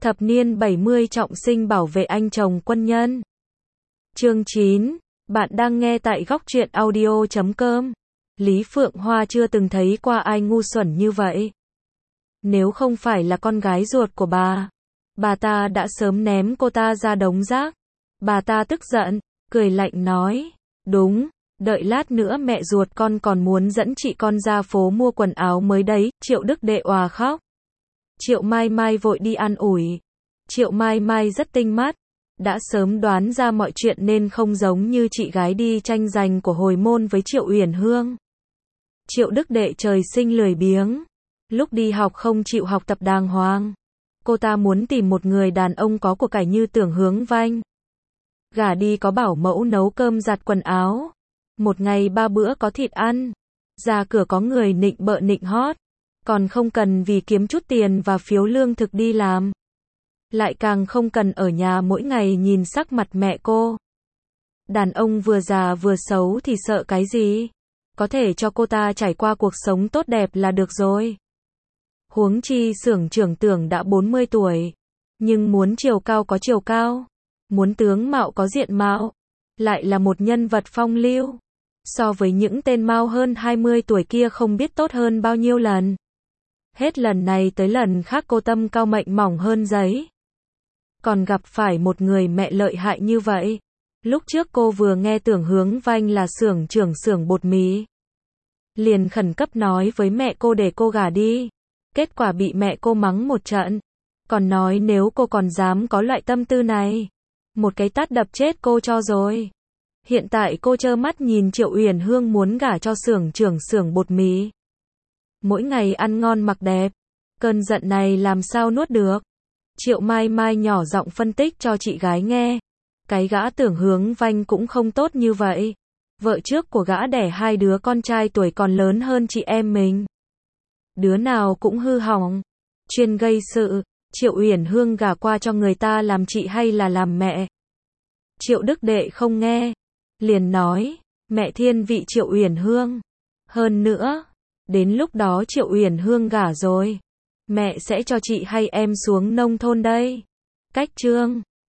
Thập niên 70 trọng sinh bảo vệ anh chồng quân nhân. Chương 9. Bạn đang nghe tại góc truyện audio.com. Lý Phượng Hoa chưa từng thấy qua ai ngu xuẩn như vậy. Nếu không phải là con gái ruột của bà ta đã sớm ném cô ta ra đống rác. Bà ta tức giận, cười lạnh nói, đúng, đợi lát nữa mẹ ruột con còn muốn dẫn chị con ra phố mua quần áo mới đấy. Triệu Đức Đệ òa khóc. Triệu Mai Mai vội đi an ủi. Triệu Mai Mai rất tinh mắt, đã sớm đoán ra mọi chuyện nên không giống như chị gái đi tranh giành của hồi môn với Triệu Uyển Hương. Triệu Đức Đệ trời sinh lười biếng, lúc đi học không chịu học tập đàng hoàng. Cô ta muốn tìm một người đàn ông có của cải như Tưởng Hướng Vanh. Gả đi có bảo mẫu nấu cơm giặt quần áo, một ngày 3 bữa có thịt ăn, ra cửa có người nịnh bợ nịnh hót, còn không cần vì kiếm chút tiền và phiếu lương thực đi làm. Lại càng không cần ở nhà mỗi ngày nhìn sắc mặt mẹ cô. Đàn ông vừa già vừa xấu thì sợ cái gì? Có thể cho cô ta trải qua cuộc sống tốt đẹp là được rồi. Huống chi xưởng trưởng Tưởng đã 40 tuổi, nhưng muốn chiều cao có chiều cao, muốn tướng mạo có diện mạo, lại là một nhân vật phong lưu. So với những tên mao hơn 20 tuổi kia không biết tốt hơn bao nhiêu lần. Hết lần này tới lần khác cô tâm cao mệnh mỏng hơn giấy. Còn gặp phải một người mẹ lợi hại như vậy. Lúc trước cô vừa nghe Tưởng Hướng Vanh là xưởng trưởng xưởng bột mì, liền khẩn cấp nói với mẹ cô để cô gả đi. Kết quả bị mẹ cô mắng một trận, còn nói nếu cô còn dám có loại tâm tư này, một cái tát đập chết cô cho rồi. Hiện tại cô trơ mắt nhìn Triệu Uyển Hương muốn gả cho xưởng trưởng xưởng bột mì, mỗi ngày ăn ngon mặc đẹp, cơn giận này làm sao nuốt được. Triệu Mai Mai nhỏ giọng phân tích cho chị gái nghe, cái gã Tưởng Hướng Vanh cũng không tốt như vậy. Vợ trước của gã đẻ 2 đứa con trai tuổi còn lớn hơn chị em mình, đứa nào cũng hư hỏng, chuyên gây sự. Triệu Uyển Hương gả qua cho người ta làm chị hay là làm mẹ? Triệu Đức Đệ không nghe, liền nói, mẹ thiên vị Triệu Uyển Hương. Hơn nữa, đến lúc đó Triệu Uyển Hương gả rồi, mẹ sẽ cho chị hay em xuống nông thôn đây. Cách chương